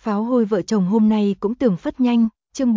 Pháo hôi vợ chồng hôm nay cũng tưởng phất nhanh, chương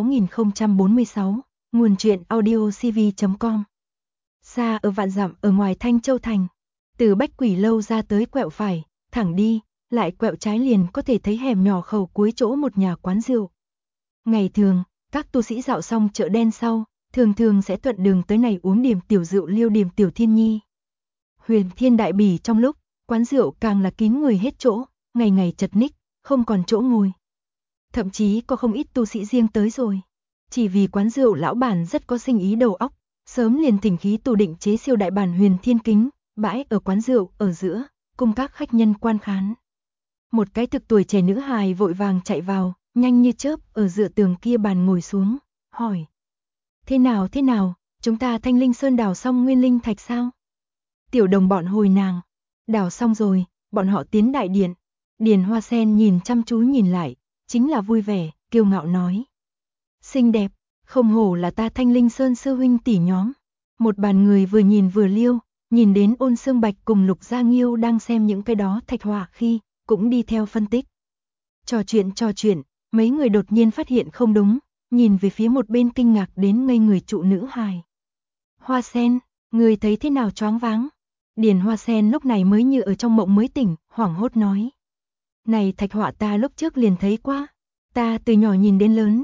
46046, nguồn truyện audiocv.com. Xa ở vạn dặm ở ngoài Thanh Châu Thành, từ Bách Quỷ Lâu ra tới quẹo phải, thẳng đi, lại quẹo trái liền có thể thấy hẻm nhỏ khẩu cuối chỗ một nhà quán rượu. Ngày thường, các tu sĩ dạo xong chợ đen sau, thường sẽ thuận đường tới này uống điểm tiểu rượu liêu điểm tiểu thiên nhi. Huyền Thiên đại bỉ trong lúc, quán rượu càng là kín người hết chỗ, ngày ngày chật ních, không còn chỗ ngồi. Thậm chí có không ít tu sĩ riêng tới rồi. Chỉ vì quán rượu lão bản rất có sinh ý đầu óc, sớm liền thỉnh khí tù định chế siêu đại bản Huyền Thiên kính, bãi ở quán rượu ở giữa, cùng các khách nhân quan khán. Một cái thực tuổi trẻ nữ hài vội vàng chạy vào, nhanh như chớp ở dựa tường kia bàn ngồi xuống, hỏi: thế nào, chúng ta Thanh Linh Sơn đào xong nguyên linh thạch sao? Tiểu đồng bọn hồi nàng: đào xong rồi, bọn họ tiến đại điện. Điền Hoa Sen nhìn chăm chú nhìn lại, chính là vui vẻ, kiêu ngạo nói: xinh đẹp, không hổ là ta Thanh Linh Sơn sư huynh tỷ nhóm. Một bàn người vừa nhìn vừa liêu, nhìn đến Ôn Sương Bạch cùng Lục Gia Nghiêu đang xem những cái đó thạch họa khi, cũng đi theo phân tích. Trò chuyện, mấy người đột nhiên phát hiện không đúng, nhìn về phía một bên kinh ngạc đến ngây người trụ nữ hài. Hoa Sen, người thấy thế nào choáng váng? Điền Hoa Sen lúc này mới như ở trong mộng mới tỉnh, hoảng hốt nói: này thạch họa ta lúc trước liền thấy qua, ta từ nhỏ nhìn đến lớn.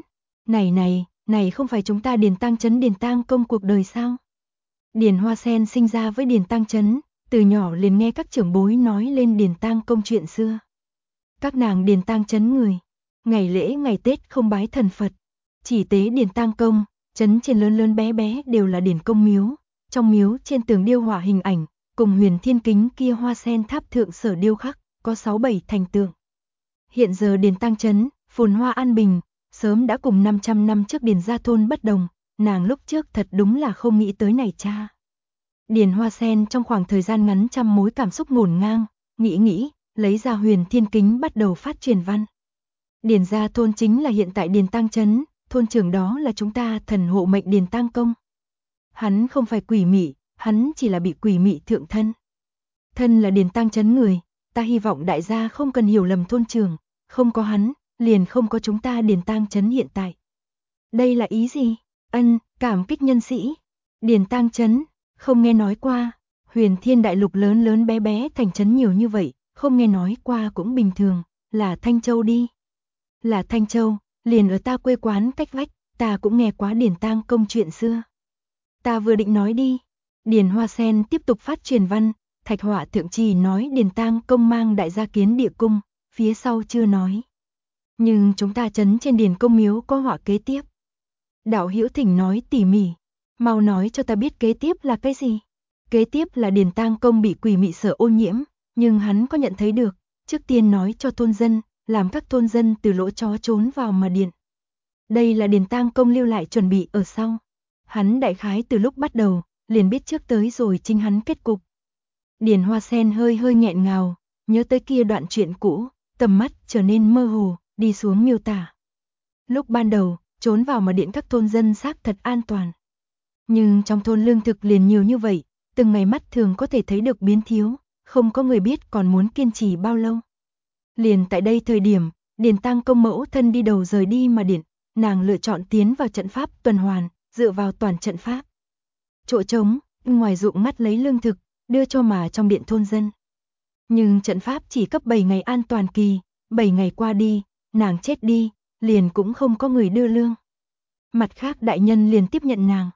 Này không phải chúng ta Điền Tăng Trấn Điền Tăng Công cuộc đời sao? Điền Hoa Sen sinh ra với Điền Tăng Trấn, từ nhỏ liền nghe các trưởng bối nói lên Điền Tăng Công chuyện xưa. Các nàng Điền Tăng Trấn người, ngày lễ ngày Tết không bái thần Phật, chỉ tế Điền Tăng Công, trấn trên lớn bé bé đều là Điền Công miếu, trong miếu trên tường điêu họa hình ảnh, cùng Huyền Thiên kính kia hoa sen tháp thượng sở điêu khắc, có 6-7 thành tượng. Hiện giờ Điền Tăng Trấn, phồn hoa an bình, sớm đã cùng 500 năm trước Điền gia thôn bất đồng, nàng lúc trước thật đúng là không nghĩ tới này cha. Điền Hoa Sen trong khoảng thời gian ngắn trăm mối cảm xúc ngổn ngang, nghĩ, lấy ra Huyền Thiên kính bắt đầu phát truyền văn. Điền gia thôn chính là hiện tại Điền Tăng Trấn, thôn trưởng đó là chúng ta thần hộ mệnh Điền Tăng Công. Hắn không phải quỷ mị, hắn chỉ là bị quỷ mị thượng thân. Thân là Điền Tăng Trấn người, ta hy vọng đại gia không cần hiểu lầm thôn trưởng, không có hắn, liền không có chúng ta Điền Tăng Trấn hiện tại. Đây là ý gì? Cảm kích nhân sĩ. Điền Tăng Trấn, không nghe nói qua. Huyền Thiên đại lục lớn bé thành trấn nhiều như vậy, không nghe nói qua cũng bình thường, là Thanh Châu đi. Là Thanh Châu, liền ở ta quê quán cách vách, ta cũng nghe quá Điền Tăng Công chuyện xưa. Ta vừa định nói đi. Điền Hoa Sen tiếp tục phát truyền văn, thạch họa thượng trì nói Điền Tăng Công mang đại gia kiến địa cung, phía sau chưa nói. Nhưng chúng ta trấn trên Điền Công miếu có họa kế tiếp. Đạo hữu thỉnh nói tỉ mỉ, mau nói cho ta biết kế tiếp là cái gì. Kế tiếp là Điền Tăng Công bị quỷ mị sở ô nhiễm, nhưng hắn có nhận thấy được, trước tiên nói cho thôn dân, làm các thôn dân từ lỗ chó trốn vào mà điện. Đây là Điền Tăng Công lưu lại chuẩn bị ở sau. Hắn đại khái từ lúc bắt đầu, liền biết trước tới rồi chính hắn kết cục. Điền Hoa Sen hơi nghẹn ngào, nhớ tới kia đoạn chuyện cũ, tầm mắt trở nên mơ hồ, đi xuống miêu tả. Lúc ban đầu, trốn vào mà điện các thôn dân xác thật an toàn. Nhưng trong thôn lương thực liền nhiều như vậy, từng ngày mắt thường có thể thấy được biến thiếu, không có người biết còn muốn kiên trì bao lâu. Liền tại đây thời điểm, Điền Tăng Công mẫu thân đi đầu rời đi mà điện, nàng lựa chọn tiến vào trận pháp tuần hoàn, dựa vào toàn trận pháp. Chỗ trống, ngoài ruộng ngắt lấy lương thực, đưa cho mà trong điện thôn dân. Nhưng trận pháp chỉ cấp 7 ngày an toàn kỳ, 7 ngày qua đi, nàng chết đi, liền cũng không có người đưa lương. Mặt khác đại nhân liền tiếp nhận nàng.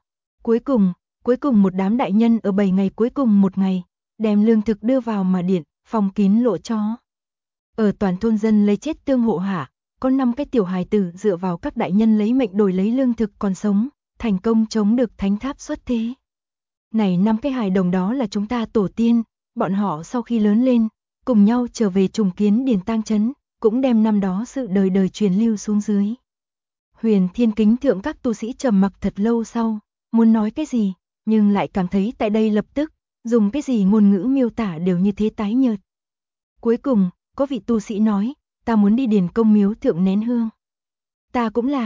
Cuối cùng một đám đại nhân ở 7 ngày cuối cùng một ngày, đem lương thực đưa vào mà điện, phòng kín lỗ chó. Ở toàn thôn dân lấy chết tương hộ hạ, có 5 cái tiểu hài tử dựa vào các đại nhân lấy mệnh đổi lấy lương thực còn sống, thành công chống được thánh tháp xuất thế. Này 5 cái hài đồng đó là chúng ta tổ tiên, bọn họ sau khi lớn lên, cùng nhau trở về trùng kiến Điền Tăng Trấn, cũng đem năm đó sự đời đời truyền lưu xuống dưới. Huyền Thiên kính thượng các tu sĩ trầm mặc thật lâu sau, muốn nói cái gì, nhưng lại cảm thấy tại đây lập tức, dùng cái gì ngôn ngữ miêu tả đều như thế tái nhợt. Cuối cùng, có vị tu sĩ nói, ta muốn đi Điền Công miếu thượng nén hương. Ta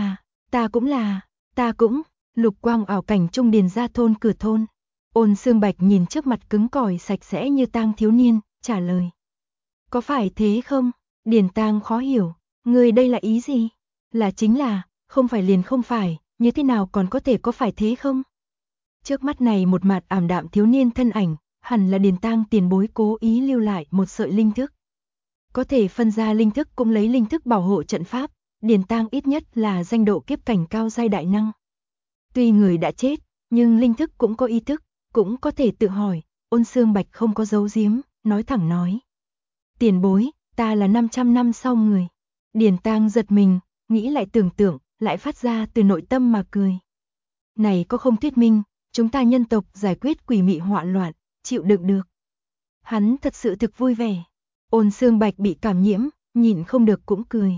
cũng, lục quang ảo cảnh trung Điền gia thôn cửa thôn. Ôn Sương Bạch nhìn trước mặt cứng cỏi sạch sẽ như tang thiếu niên, trả lời. Có phải thế không? Điền Tang khó hiểu, Ngươi đây là ý gì? Là chính là, không phải liền không phải, như thế nào còn có thể có phải thế không? Trước mắt này một mặt ảm đạm thiếu niên thân ảnh, hẳn là Điền Tang tiền bối cố ý lưu lại một sợi linh thức. Có thể phân ra linh thức cũng lấy linh thức bảo hộ trận pháp, Điền Tang ít nhất là danh độ kiếp cảnh cao giai đại năng. Tuy người đã chết, nhưng linh thức cũng có ý thức, cũng có thể tự hỏi, Ôn Xương Bạch không có giấu giếm, nói thẳng nói. Tiền bối, ta là 500 năm sau người. Điền Tang giật mình, nghĩ lại tưởng tượng, lại phát ra từ nội tâm mà cười. Này có không thuyết minh, chúng ta nhân tộc giải quyết quỷ mị họa loạn, chịu đựng được. Hắn thật sự thực vui vẻ. Ôn Xương Bạch bị cảm nhiễm, nhịn không được cũng cười.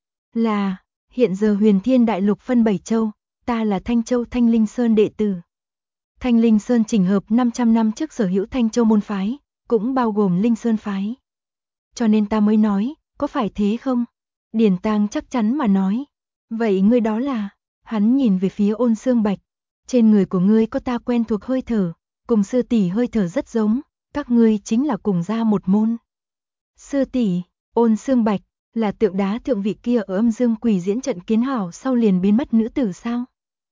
Là, hiện giờ Huyền Thiên Đại Lục phân 7 châu, ta là Thanh Châu Thanh Linh Sơn đệ tử. Thanh Linh Sơn chỉnh hợp 500 năm trước sở hữu Thanh Châu môn phái, cũng bao gồm Linh Sơn phái. Cho nên ta mới nói, có phải thế không? Điền Tang chắc chắn mà nói. Vậy ngươi đó là, hắn nhìn về phía Ôn Xương Bạch. Trên người của ngươi có ta quen thuộc hơi thở, cùng sư tỷ hơi thở rất giống, các ngươi chính là cùng ra một môn. Sư tỷ, Ôn Xương Bạch, là tượng đá thượng vị kia ở Âm Dương Quỷ diễn trận kiến hảo sau liền biến mất nữ tử sao?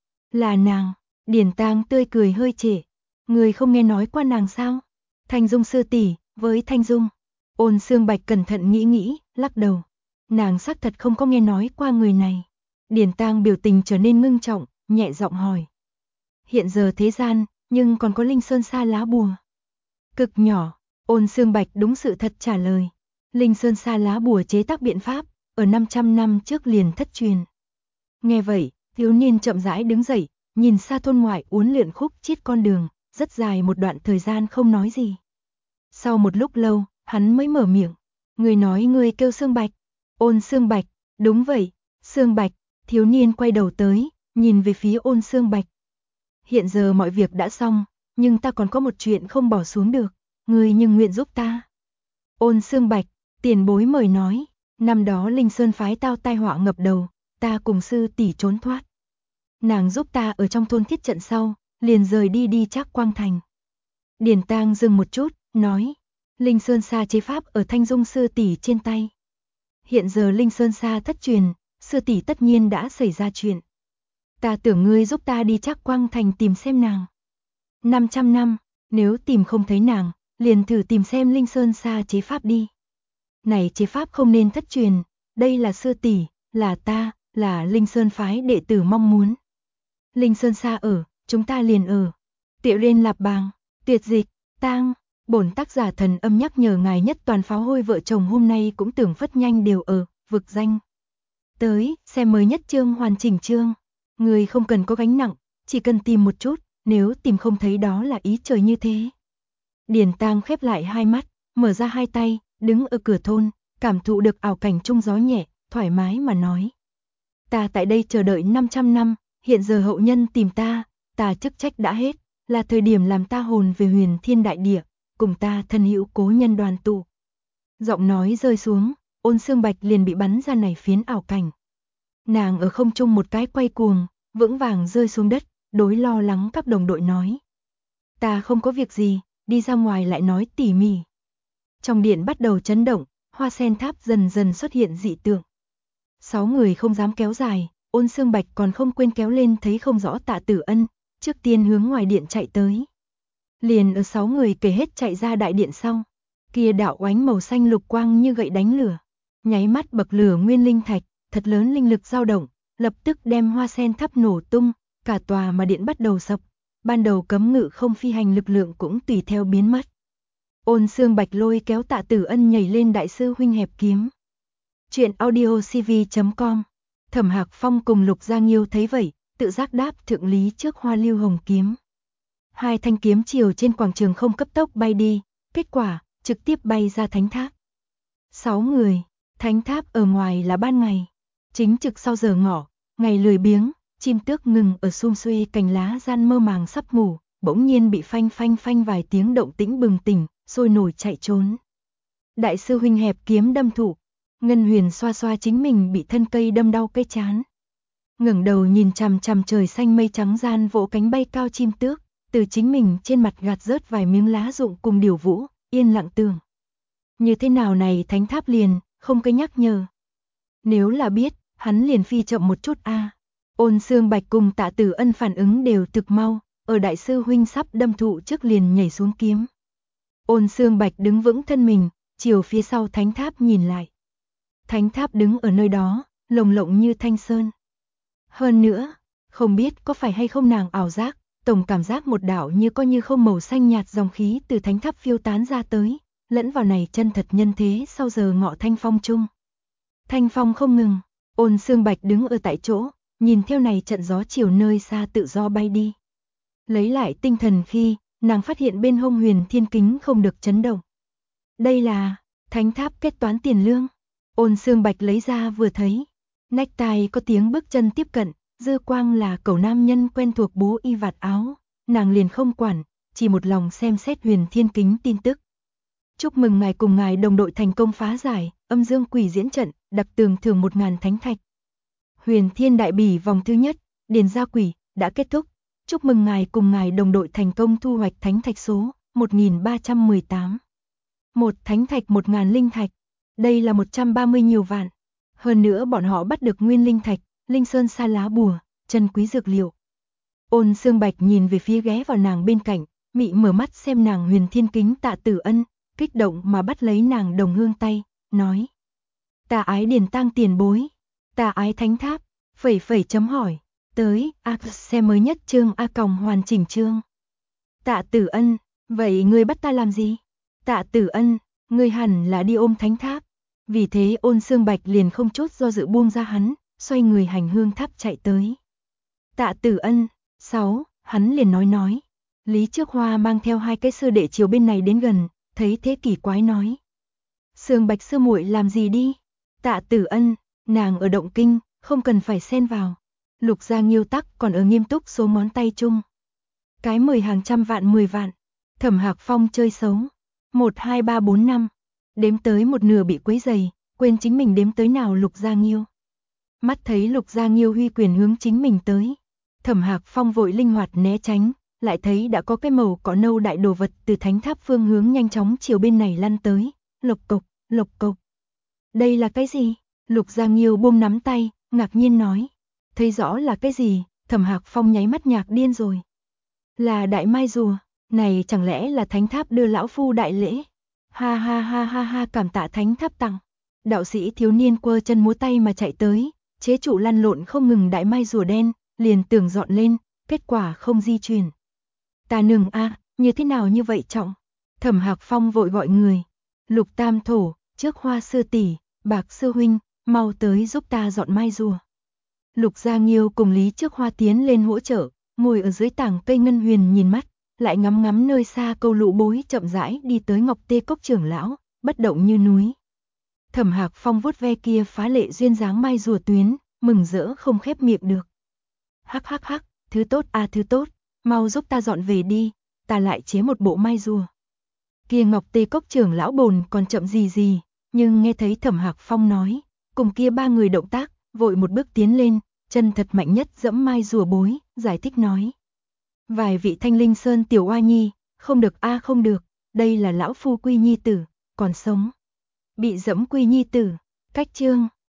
Là nàng. Điền Tang tươi cười hơi trễ. Người không nghe nói qua nàng sao? Thanh Dung sư tỷ, với Thanh Dung. Ôn Xương Bạch cẩn thận nghĩ, lắc đầu. Nàng xác thật không có nghe nói qua người này. Điền Tang biểu tình trở nên ngưng trọng, nhẹ giọng hỏi. Hiện giờ thế gian, nhưng còn có Linh Sơn Sa lá bùa. Cực nhỏ, Ôn Xương Bạch đúng sự thật trả lời. Linh Sơn Sa lá bùa chế tác biện pháp, ở 500 năm trước liền thất truyền. Nghe vậy, thiếu niên chậm rãi đứng dậy, nhìn xa thôn ngoại uốn lượn khúc chiết con đường, rất dài một đoạn thời gian không nói gì. Sau một lúc lâu, hắn mới mở miệng. Người nói người kêu Xương Bạch. Ôn Xương Bạch, đúng vậy, Xương Bạch. Thiếu niên quay đầu tới, nhìn về phía Ôn Xương Bạch. Hiện giờ mọi việc đã xong, nhưng ta còn có một chuyện không bỏ xuống được, ngươi nhưng nguyện giúp ta. Ôn Xương Bạch, tiền bối mời nói, năm đó Linh Sơn phái tao tai họa ngập đầu, ta cùng sư tỷ trốn thoát. Nàng giúp ta ở trong thôn thiết trận sau, liền rời đi Trác Quang Thành. Điền Tang dừng một chút, nói, Linh Sơn Sa chế pháp ở Thanh Dung sư tỷ trên tay. Hiện giờ Linh Sơn Sa thất truyền, sư tỷ tất nhiên đã xảy ra chuyện. Ta tưởng ngươi giúp ta đi Trác Quang Thành tìm xem nàng. 500 năm, nếu tìm không thấy nàng, liền thử tìm xem Linh Sơn Sa chế pháp đi. Này chế pháp không nên thất truyền, đây là sư tỷ, là ta, là Linh Sơn phái đệ tử mong muốn. Linh Sơn Sa ở, chúng ta liền ở. Tiểu Liên Lạp Bàng, tuyệt dịch, tang, bổn tác giả thần âm nhắc nhở ngài nhất toàn pháo hôi vợ chồng hôm nay cũng tưởng phất nhanh đều ở, vực danh. Tới, xem mới nhất chương hoàn chỉnh chương. Người không cần có gánh nặng, chỉ cần tìm một chút, nếu tìm không thấy đó là ý trời như thế. Điền Tang khép lại hai mắt, mở ra hai tay, đứng ở cửa thôn, cảm thụ được ảo cảnh trung gió nhẹ, thoải mái mà nói. Ta tại đây chờ đợi 500 năm, hiện giờ hậu nhân tìm ta chức trách đã hết, là thời điểm làm ta hồn về Huyền Thiên Đại Địa, cùng ta thân hữu cố nhân đoàn tụ. Giọng nói rơi xuống, Ôn Xương Bạch liền bị bắn ra này phiến ảo cảnh. Nàng ở không trung một cái quay cuồng, vững vàng rơi xuống đất, đối lo lắng các đồng đội nói. Ta không có việc gì, đi ra ngoài lại nói tỉ mỉ. Trong điện bắt đầu chấn động, hoa sen tháp dần dần xuất hiện dị tượng. 6 người không dám kéo dài, Ôn Xương Bạch còn không quên kéo lên thấy không rõ Tạ Tử Ân, trước tiên hướng ngoài điện chạy tới. Liền ở 6 người kể hết chạy ra đại điện sau, kia đạo oánh màu xanh lục quang như gậy đánh lửa, nháy mắt bậc lửa nguyên linh thạch, thật lớn linh lực dao động, lập tức đem hoa sen tháp nổ tung, cả tòa mà điện bắt đầu sập, ban đầu cấm ngự không phi hành lực lượng cũng tùy theo biến mất. Ôn Xương Bạch lôi kéo Tạ Tử Ân nhảy lên đại sư huynh hẹp kiếm. Chuyện audio cv.com. Thẩm Hạc Phong cùng Lục Gia Nghiêu thấy vậy, tự giác đáp thượng lý trước Hoa Lưu Hồng kiếm. Hai thanh kiếm chiều trên quảng trường không cấp tốc bay đi, kết quả, trực tiếp bay ra thánh tháp. 6 người, thánh tháp ở ngoài là ban ngày. Chính trực sau giờ ngọ, ngày lười biếng, chim tước ngừng ở sum xuê cành lá gian mơ màng sắp ngủ, bỗng nhiên bị phanh phanh phanh vài tiếng động tĩnh bừng tỉnh, sôi nổi chạy trốn. Đại sư huynh hẹp kiếm đâm thụ, Ngân Huyền xoa xoa chính mình bị thân cây đâm đau cái chán. Ngẩng đầu nhìn chằm chằm trời xanh mây trắng gian vỗ cánh bay cao chim tước, từ chính mình trên mặt gạt rớt vài miếng lá rụng cùng điều vũ, yên lặng tưởng. Như thế nào này thánh tháp liền, không cái nhắc nhở. Nếu là biết, hắn liền phi chậm một chút a. Ôn Xương Bạch cùng Tạ Tử Ân phản ứng đều thực mau, ở đại sư huynh sắp đâm thụ trước liền nhảy xuống kiếm. Ôn Xương Bạch đứng vững thân mình, chiều phía sau thánh tháp nhìn lại. Thánh tháp đứng ở nơi đó, lồng lộng như thanh sơn. Hơn nữa, không biết có phải hay không nàng ảo giác, tổng cảm giác một đạo như có như không màu xanh nhạt dòng khí từ thánh tháp phiêu tán ra tới, lẫn vào này chân thật nhân thế sau giờ ngọ thanh phong chung. Thanh phong không ngừng, Ôn Xương Bạch đứng ở tại chỗ, nhìn theo này trận gió chiều nơi xa tự do bay đi. Lấy lại tinh thần khi, nàng phát hiện bên hông Huyền Thiên Kính không được chấn động. Đây là thánh tháp kết toán tiền lương. Ôn Xương Bạch lấy ra vừa thấy, nách tai có tiếng bước chân tiếp cận, dư quang là cẩu nam nhân quen thuộc bố y vạt áo, nàng liền không quản, chỉ một lòng xem xét Huyền Thiên Kính tin tức. Chúc mừng ngài cùng ngài đồng đội thành công phá giải âm dương quỷ diễn trận, đặc tường thưởng 1000 thánh thạch. Huyền Thiên Đại Bỉ vòng thứ nhất, điền gia quỷ, đã kết thúc. Chúc mừng ngài cùng ngài đồng đội thành công thu hoạch thánh thạch số 1318. Một thánh thạch 1000 linh thạch. Đây là 130 nhiều vạn. Hơn nữa bọn họ bắt được nguyên linh thạch, linh sơn sa lá bùa, chân quý dược liệu. Ôn Xương Bạch nhìn về phía ghé vào nàng bên cạnh, mị mở mắt xem nàng Huyền Thiên Kính Tạ Tử Ân, kích động mà bắt lấy nàng đồng hương tay, nói: "Ta ái điền tang tiền bối, ta ái thánh tháp." Chấm hỏi. Tới, xem mới nhất chương hoàn chỉnh chương. Tạ Tử Ân, vậy ngươi bắt ta làm gì? Tạ Tử Ân, ngươi hẳn là đi ôm thánh tháp. Vì thế Ôn Xương Bạch liền không chút do dự buông ra hắn, xoay người hành hương tháp chạy tới. Tạ Tử Ân, 6, hắn liền nói. Lý Trước Hoa mang theo 2 cái sư đệ chiều bên này đến gần, thấy thế kỳ quái nói: "Xương Bạch sư muội làm gì đi?" Tạ Tử Ân, nàng ở động kinh, không cần phải xen vào. Lục Gia Nghiêu tắc còn ở nghiêm túc số ngón tay chung. Cái 10 hàng trăm vạn 10 vạn. Thẩm Hạc Phong chơi xấu. 1 2 3 4 5. Đếm tới một nửa bị quấy dày, quên chính mình đếm tới nào Lục Gia Nghiêu. Mắt thấy Lục Gia Nghiêu huy quyền hướng chính mình tới. Thẩm Hạc Phong vội linh hoạt né tránh, lại thấy đã có cái màu cỏ nâu đại đồ vật từ thánh tháp phương hướng nhanh chóng chiều bên này lăn tới. Lộc cộc, lộc cộc. Đây là cái gì? Lục Gia Nghiêu buông nắm tay, ngạc nhiên nói. Thấy rõ là cái gì, Thẩm Hạc Phong nháy mắt nhạc điên rồi. Là đại mai rùa, này chẳng lẽ là thánh tháp đưa lão phu đại lễ? Ha ha ha ha ha, cảm tạ thánh tháp tặng. Đạo sĩ thiếu niên quơ chân múa tay mà chạy tới, chế trụ lăn lộn không ngừng đại mai rùa đen, liền tưởng dọn lên, kết quả không di chuyển. Ta nương a, như thế nào như vậy trọng? Thẩm Hạc Phong vội gọi người. Lục Tam Thổ, Trước Hoa sư tỷ, Bạc sư huynh, mau tới giúp ta dọn mai rùa. Lục Gia Nghiêu cùng Lý Trước Hoa tiến lên hỗ trợ, ngồi ở dưới tảng cây ngân huyền nhìn mắt, lại ngắm ngắm nơi xa câu lũ bối chậm rãi đi tới Ngọc Tê Cốc trưởng lão, bất động như núi. Thẩm Hạc Phong vuốt ve kia phá lệ duyên dáng mai rùa tuyến, mừng rỡ không khép miệng được. Hắc hắc hắc, thứ tốt a thứ tốt, mau giúp ta dọn về đi, ta lại chế một bộ mai rùa. Kia Ngọc Tê Cốc trưởng lão bồn còn chậm gì, nhưng nghe thấy Thẩm Hạc Phong nói, cùng kia 3 người động tác, vội một bước tiến lên, chân thật mạnh nhất dẫm mai rùa bối, giải thích nói. Vài vị Thanh Linh Sơn tiểu oa nhi, không được a không được, đây là lão phu quy nhi tử, còn sống. Bị dẫm quy nhi tử, cách chương.